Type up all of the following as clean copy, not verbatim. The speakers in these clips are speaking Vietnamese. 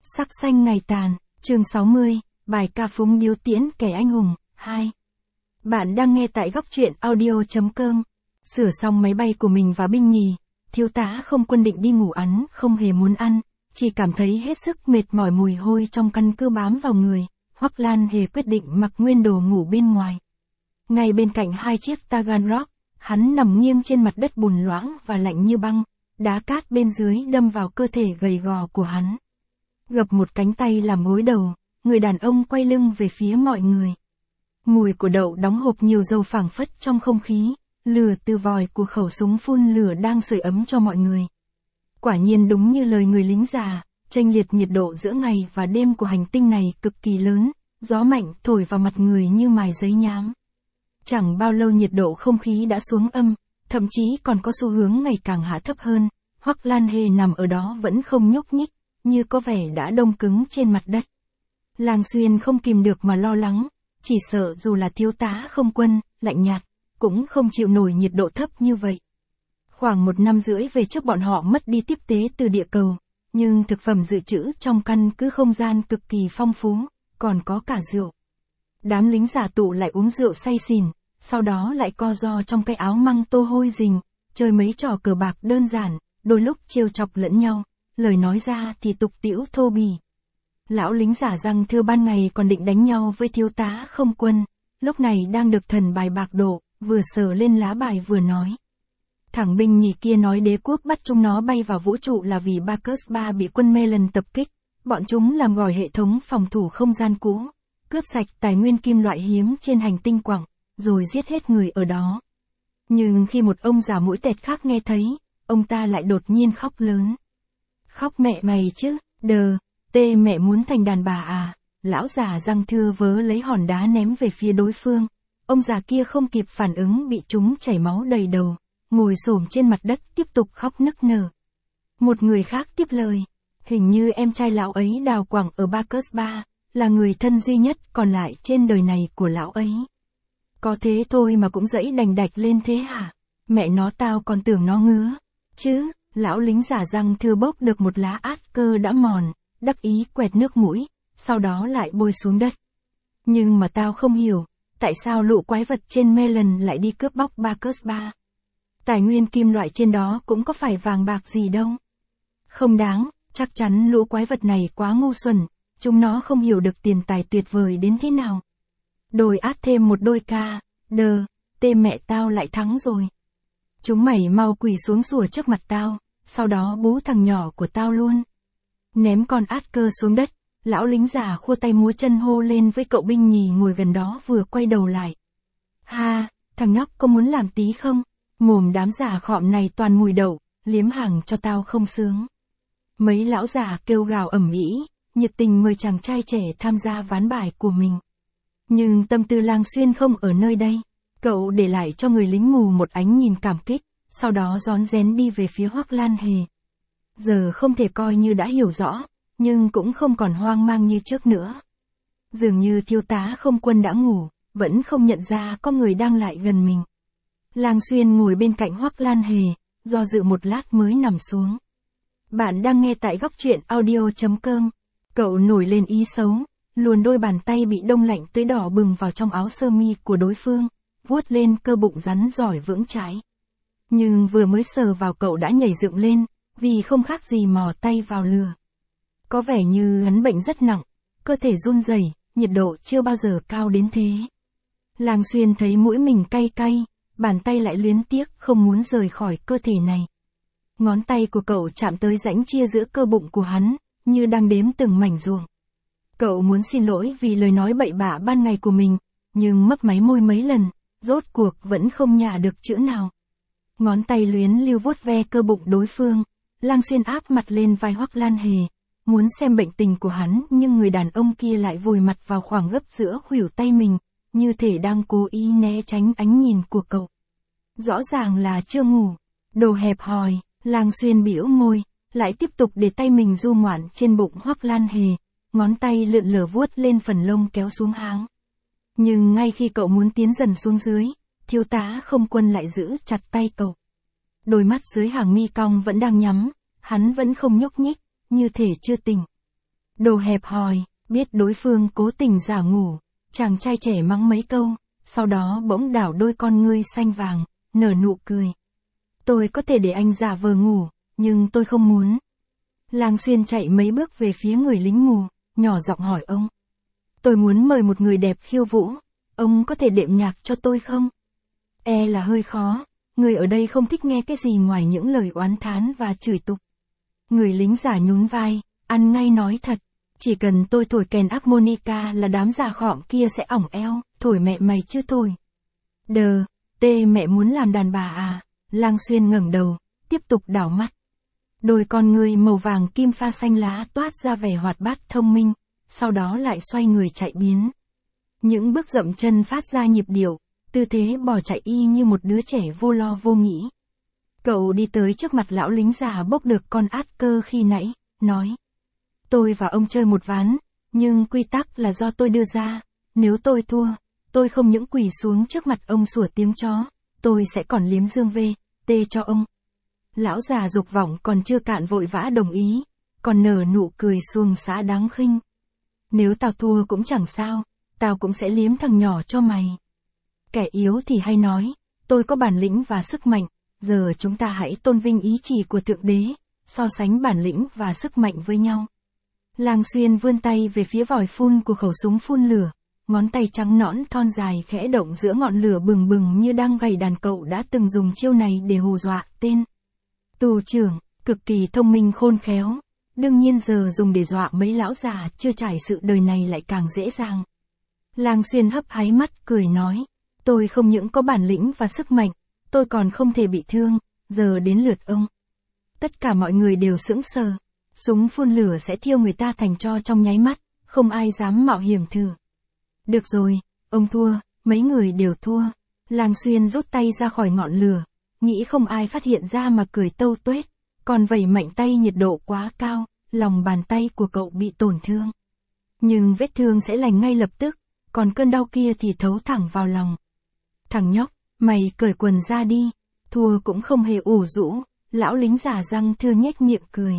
Sắc xanh ngày tàn, chương 60, bài ca phúng điếu tiễn kẻ anh hùng, 2. Bạn đang nghe tại góc truyện audio.com. Sửa xong máy bay của mình và binh nhì, thiếu tá không quân định đi ngủ ắn, không hề muốn ăn, chỉ cảm thấy hết sức mệt mỏi, mùi hôi trong căn cứ bám vào người. Hoắc Lan Hề quyết định mặc nguyên đồ ngủ bên ngoài. Ngay bên cạnh hai chiếc Taganrog, hắn nằm nghiêng trên mặt đất bùn loãng và lạnh như băng, đá cát bên dưới đâm vào cơ thể gầy gò của hắn. Gập một cánh tay làm gối đầu, người đàn ông quay lưng về phía mọi người. Mùi của đậu đóng hộp nhiều dầu phảng phất trong không khí, lửa từ vòi của khẩu súng phun lửa đang sưởi ấm cho mọi người. Quả nhiên đúng như lời người lính già, chênh lệch nhiệt độ giữa ngày và đêm của hành tinh này cực kỳ lớn, gió mạnh thổi vào mặt người như mài giấy nhám. Chẳng bao lâu nhiệt độ không khí đã xuống âm, thậm chí còn có xu hướng ngày càng hạ thấp hơn. Hoắc Lan Hề nằm ở đó vẫn không nhúc nhích, như có vẻ đã đông cứng trên mặt đất. Lang Xuyên không kìm được mà lo lắng, chỉ sợ dù là thiếu tá không quân, lạnh nhạt, cũng không chịu nổi nhiệt độ thấp như vậy. Khoảng 1 năm rưỡi về trước bọn họ mất đi tiếp tế từ địa cầu, nhưng thực phẩm dự trữ trong căn cứ không gian cực kỳ phong phú, còn có cả rượu. Đám lính giả tụ lại uống rượu say xỉn, sau đó lại co ro trong cái áo măng tô hôi rình, chơi mấy trò cờ bạc đơn giản, đôi lúc trêu chọc lẫn nhau, lời nói ra thì tục tĩu thô bỉ. Lão lính giả răng thưa ban ngày còn định đánh nhau với thiếu tá không quân, lúc này đang được thần bài bạc độ, vừa sờ lên lá bài vừa nói. Thằng binh nhì kia nói đế quốc bắt chúng nó bay vào vũ trụ là vì Bacchus 3 bị quân Melan tập kích, bọn chúng làm gỏi hệ thống phòng thủ không gian cũ, cướp sạch tài nguyên kim loại hiếm trên hành tinh Quảng, rồi giết hết người ở đó. Nhưng khi một ông già mũi tẹt khác nghe thấy, ông ta lại đột nhiên khóc lớn. Khóc mẹ mày chứ, tê mẹ muốn thành đàn bà à? Lão già răng thưa vớ lấy hòn đá ném về phía đối phương. Ông già kia không kịp phản ứng bị chúng chảy máu đầy đầu, ngồi xổm trên mặt đất tiếp tục khóc nức nở. Một người khác tiếp lời, hình như em trai lão ấy đào quảng ở Bacchus 3, là người thân duy nhất còn lại trên đời này của lão ấy. Có thế thôi mà cũng dẫy đành đạch lên thế hả? Mẹ nó tao còn tưởng nó ngứa. Chứ, lão lính giả răng thưa bốc được một lá át cơ đã mòn, đắc ý quẹt nước mũi, sau đó lại bôi xuống đất. Nhưng mà tao không hiểu, tại sao lũ quái vật trên Melan lại đi cướp bóc Bacchus 3? Tài nguyên kim loại trên đó cũng có phải vàng bạc gì đâu. Không đáng, chắc chắn lũ quái vật này quá ngu xuẩn, chúng nó không hiểu được tiền tài tuyệt vời đến thế nào. Đồi át thêm một đôi ca, tê mẹ tao lại thắng rồi. Chúng mày mau quỳ xuống sủa trước mặt tao, sau đó bú thằng nhỏ của tao luôn. Ném con át cơ xuống đất, lão lính già khua tay múa chân hô lên với cậu binh nhì ngồi gần đó vừa quay đầu lại. Ha, thằng nhóc có muốn làm tí không? Mồm đám già khọm này toàn mùi đậu, liếm hàng cho tao không sướng. Mấy lão già kêu gào ầm ĩ, nhiệt tình mời chàng trai trẻ tham gia ván bài của mình. Nhưng tâm tư Lang Xuyên không ở nơi đây. Cậu để lại cho người lính mù một ánh nhìn cảm kích, sau đó rón rén đi về phía Hoắc Lan Hề. Giờ không thể coi như đã hiểu rõ, nhưng cũng không còn hoang mang như trước nữa. Dường như thiếu tá không quân đã ngủ, vẫn không nhận ra có người đang lại gần mình. Lang Xuyên ngồi bên cạnh Hoắc Lan Hề, do dự một lát mới nằm xuống. Bạn đang nghe tại góc truyện audio.com. Cậu nổi lên ý xấu, luồn đôi bàn tay bị đông lạnh tới đỏ bừng vào trong áo sơ mi của đối phương, vuốt lên cơ bụng rắn giỏi vững chãi. Nhưng vừa mới sờ vào cậu đã nhảy dựng lên, vì không khác gì mò tay vào lửa. Có vẻ như hắn bệnh rất nặng, cơ thể run rẩy, nhiệt độ chưa bao giờ cao đến thế. Lang Xuyên thấy mũi mình cay cay, bàn tay lại luyến tiếc không muốn rời khỏi cơ thể này. Ngón tay của cậu chạm tới rãnh chia giữa cơ bụng của hắn, như đang đếm từng mảnh ruộng. Cậu muốn xin lỗi vì lời nói bậy bạ ban ngày của mình, nhưng mấp máy môi mấy lần, rốt cuộc vẫn không nhả được chữ nào. Ngón tay luyến lưu vuốt ve cơ bụng đối phương, Lang Xuyên áp mặt lên vai Hoắc Lan Hề, muốn xem bệnh tình của hắn, nhưng người đàn ông kia lại vùi mặt vào khoảng gấp giữa khuỷu tay mình, như thể đang cố ý né tránh ánh nhìn của cậu. Rõ ràng là chưa ngủ. Đồ hẹp hòi, Lang Xuyên bĩu môi, lại tiếp tục để tay mình du ngoạn trên bụng Hoắc Lan Hề, ngón tay lượn lờ vuốt lên phần lông kéo xuống háng. Nhưng ngay khi cậu muốn tiến dần xuống dưới, thiếu tá không quân lại giữ chặt tay cậu. Đôi mắt dưới hàng mi cong vẫn đang nhắm, hắn vẫn không nhúc nhích, như thể chưa tỉnh. Đồ hẹp hòi, biết đối phương cố tình giả ngủ, chàng trai trẻ mắng mấy câu, sau đó bỗng đảo đôi con ngươi xanh vàng, nở nụ cười. Tôi có thể để anh giả vờ ngủ, nhưng tôi không muốn. Lang Xuyên chạy mấy bước về phía người lính mù, nhỏ giọng hỏi ông. Tôi muốn mời một người đẹp khiêu vũ, ông có thể đệm nhạc cho tôi không? Là hơi khó, người ở đây không thích nghe cái gì ngoài những lời oán thán và chửi tục. Người lính giả nhún vai, ăn ngay nói thật, chỉ cần tôi thổi kèn harmonica là đám già khọm kia sẽ ỏng eo, thổi mẹ mày chứ thổi. Mẹ muốn làm đàn bà à? Lang Xuyên ngẩng đầu, tiếp tục đảo mắt. Đôi con ngươi màu vàng kim pha xanh lá toát ra vẻ hoạt bát thông minh, sau đó lại xoay người chạy biến. Những bước dậm chân phát ra nhịp điệu, tư thế bỏ chạy y như một đứa trẻ vô lo vô nghĩ. Cậu đi tới trước mặt lão lính già bốc được con át cơ khi nãy, nói. Tôi và ông chơi một ván, nhưng quy tắc là do tôi đưa ra, nếu tôi thua, tôi không những quỳ xuống trước mặt ông sủa tiếng chó, tôi sẽ còn liếm dương tê cho ông. Lão già dục vọng còn chưa cạn vội vã đồng ý, còn nở nụ cười xuồng xã đáng khinh. Nếu tao thua cũng chẳng sao, tao cũng sẽ liếm thằng nhỏ cho mày. Kẻ yếu thì hay nói, tôi có bản lĩnh và sức mạnh, giờ chúng ta hãy tôn vinh ý chỉ của Thượng Đế, so sánh bản lĩnh và sức mạnh với nhau. Lang Xuyên vươn tay về phía vòi phun của khẩu súng phun lửa, ngón tay trắng nõn thon dài khẽ động giữa ngọn lửa bừng bừng như đang gảy đàn. Cậu đã từng dùng chiêu này để hù dọa tên tù trưởng, cực kỳ thông minh khôn khéo, đương nhiên giờ dùng để dọa mấy lão già chưa trải sự đời này lại càng dễ dàng. Lang Xuyên hấp háy mắt cười nói, tôi không những có bản lĩnh và sức mạnh, tôi còn không thể bị thương, giờ đến lượt ông. Tất cả mọi người đều sững sờ, súng phun lửa sẽ thiêu người ta thành tro trong nháy mắt, không ai dám mạo hiểm thử. Được rồi, ông thua, mấy người đều thua. Lang Xuyên rút tay ra khỏi ngọn lửa, nghĩ không ai phát hiện ra mà cười tâu tuét, còn vẩy mạnh tay nhiệt độ quá cao, lòng bàn tay của cậu bị tổn thương. Nhưng vết thương sẽ lành ngay lập tức, còn cơn đau kia thì thấu thẳng vào lòng. Thằng nhóc, mày cởi quần ra đi, thua cũng không hề ủ rũ, lão lính giả răng thưa nhếch miệng cười.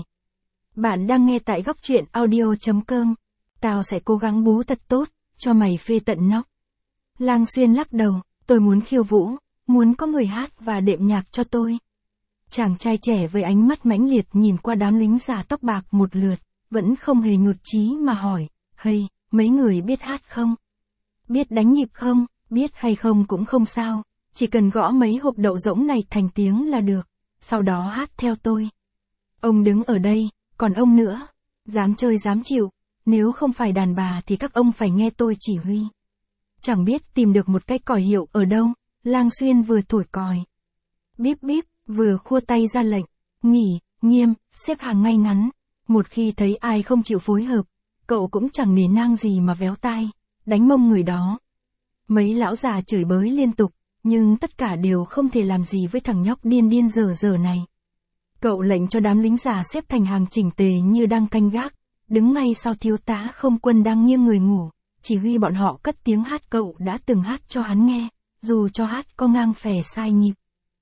Bạn đang nghe tại góc truyện audio.com, tao sẽ cố gắng bú thật tốt, cho mày phê tận nóc. Lang Xuyên lắc đầu, tôi muốn khiêu vũ, muốn có người hát và đệm nhạc cho tôi. Chàng trai trẻ với ánh mắt mãnh liệt nhìn qua đám lính già tóc bạc một lượt, vẫn không hề nhụt chí mà hỏi, hey, mấy người biết hát không? Biết đánh nhịp không? Biết hay không cũng không sao, chỉ cần gõ mấy hộp đậu rỗng này thành tiếng là được, sau đó hát theo tôi. Ông đứng ở đây, còn ông nữa, dám chơi dám chịu, nếu không phải đàn bà thì các ông phải nghe tôi chỉ huy. Chẳng biết tìm được một cái còi hiệu ở đâu, Lang Xuyên vừa thổi còi. Bíp bíp, vừa khua tay ra lệnh, nghỉ, nghiêm, xếp hàng ngay ngắn. Một khi thấy ai không chịu phối hợp, cậu cũng chẳng nề nang gì mà véo tai, đánh mông người đó. Mấy lão già chửi bới liên tục, nhưng tất cả đều không thể làm gì với thằng nhóc điên điên dở này. Cậu lệnh cho đám lính già xếp thành hàng chỉnh tề như đang canh gác, đứng ngay sau thiếu tá không quân đang nghiêng người ngủ, chỉ huy bọn họ cất tiếng hát cậu đã từng hát cho hắn nghe, dù cho hát có ngang phè sai nhịp.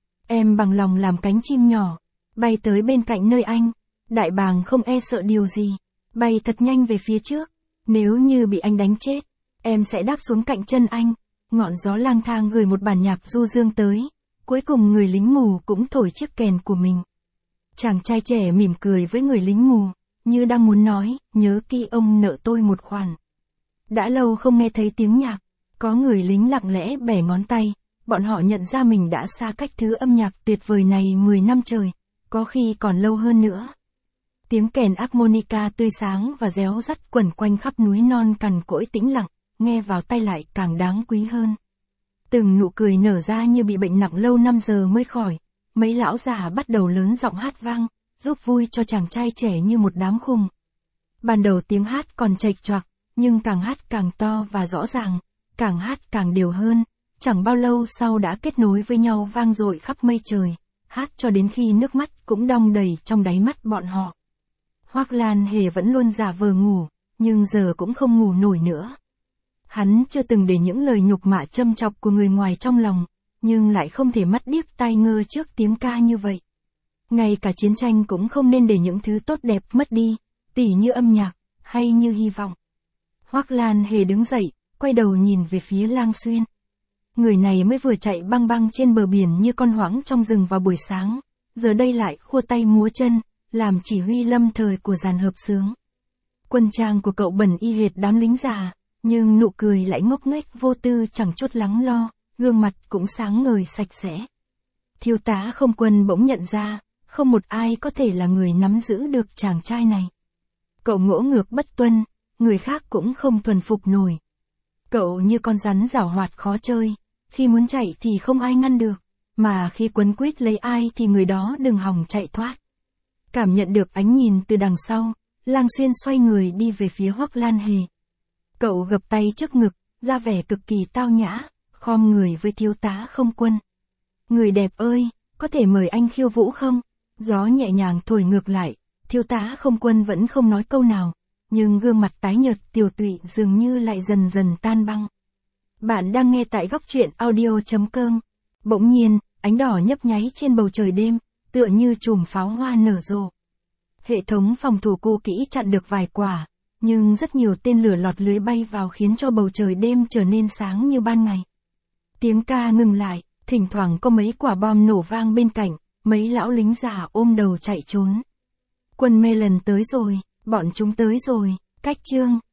Em bằng lòng làm cánh chim nhỏ, bay tới bên cạnh nơi anh, đại bàng không e sợ điều gì, bay thật nhanh về phía trước, nếu như bị anh đánh chết, em sẽ đáp xuống cạnh chân anh. Ngọn gió lang thang gửi một bản nhạc du dương tới, cuối cùng người lính mù cũng thổi chiếc kèn của mình. Chàng trai trẻ mỉm cười với người lính mù, như đang muốn nói, nhớ kỹ ông nợ tôi một khoản. Đã lâu không nghe thấy tiếng nhạc, có người lính lặng lẽ bẻ ngón tay, bọn họ nhận ra mình đã xa cách thứ âm nhạc tuyệt vời này 10 năm trời, có khi còn lâu hơn nữa. Tiếng kèn harmonica tươi sáng và réo rắt quẩn quanh khắp núi non cằn cỗi tĩnh lặng, nghe vào tay lại càng đáng quý hơn. Từng nụ cười nở ra như bị bệnh nặng lâu năm giờ mới khỏi, mấy lão già bắt đầu lớn giọng hát vang, giúp vui cho chàng trai trẻ như một đám khùng. Ban đầu tiếng hát còn chệch choạc, nhưng càng hát càng to và rõ ràng, càng hát càng đều hơn, chẳng bao lâu sau đã kết nối với nhau vang dội khắp mây trời, hát cho đến khi nước mắt cũng đong đầy trong đáy mắt bọn họ. Hoắc Lan Hề vẫn luôn giả vờ ngủ, nhưng giờ cũng không ngủ nổi nữa. Hắn chưa từng để những lời nhục mạ châm chọc của người ngoài trong lòng, nhưng lại không thể mắt điếc tai ngơ trước tiếng ca như vậy. Ngay cả chiến tranh cũng không nên để những thứ tốt đẹp mất đi, tỉ như âm nhạc, hay như hy vọng. Hoắc Lan Hề đứng dậy, quay đầu nhìn về phía Lang Xuyên. Người này mới vừa chạy băng băng trên bờ biển như con hoãng trong rừng vào buổi sáng, giờ đây lại khua tay múa chân, làm chỉ huy lâm thời của dàn hợp xướng. Quân trang của cậu bẩn y hệt đám lính già, nhưng nụ cười lại ngốc nghếch vô tư chẳng chút lắng lo, gương mặt cũng sáng ngời sạch sẽ. Thiếu tá Không Quân bỗng nhận ra, không một ai có thể là người nắm giữ được chàng trai này. Cậu ngỗ ngược bất tuân, người khác cũng không thuần phục nổi. Cậu như con rắn giảo hoạt khó chơi, khi muốn chạy thì không ai ngăn được, mà khi quấn quýt lấy ai thì người đó đừng hòng chạy thoát. Cảm nhận được ánh nhìn từ đằng sau, Lang Xuyên xoay người đi về phía Hoắc Lan Hề. Cậu gập tay trước ngực, ra vẻ cực kỳ tao nhã, khom người với thiếu tá Không Quân. Người đẹp ơi, có thể mời anh khiêu vũ không? Gió nhẹ nhàng thổi ngược lại, thiếu tá Không Quân vẫn không nói câu nào, nhưng gương mặt tái nhợt tiều tụy dường như lại dần dần tan băng. Bạn đang nghe tại góc truyện audio.com. Bỗng nhiên, ánh đỏ nhấp nháy trên bầu trời đêm, tựa như chùm pháo hoa nở rộ. Hệ thống phòng thủ cũ kỹ chặn được vài quả, nhưng rất nhiều tên lửa lọt lưới bay vào khiến cho bầu trời đêm trở nên sáng như ban ngày. Tiếng ca ngừng lại, thỉnh thoảng có mấy quả bom nổ vang bên cạnh, mấy lão lính già ôm đầu chạy trốn. Quân Melon tới rồi, bọn chúng tới rồi, cách chương.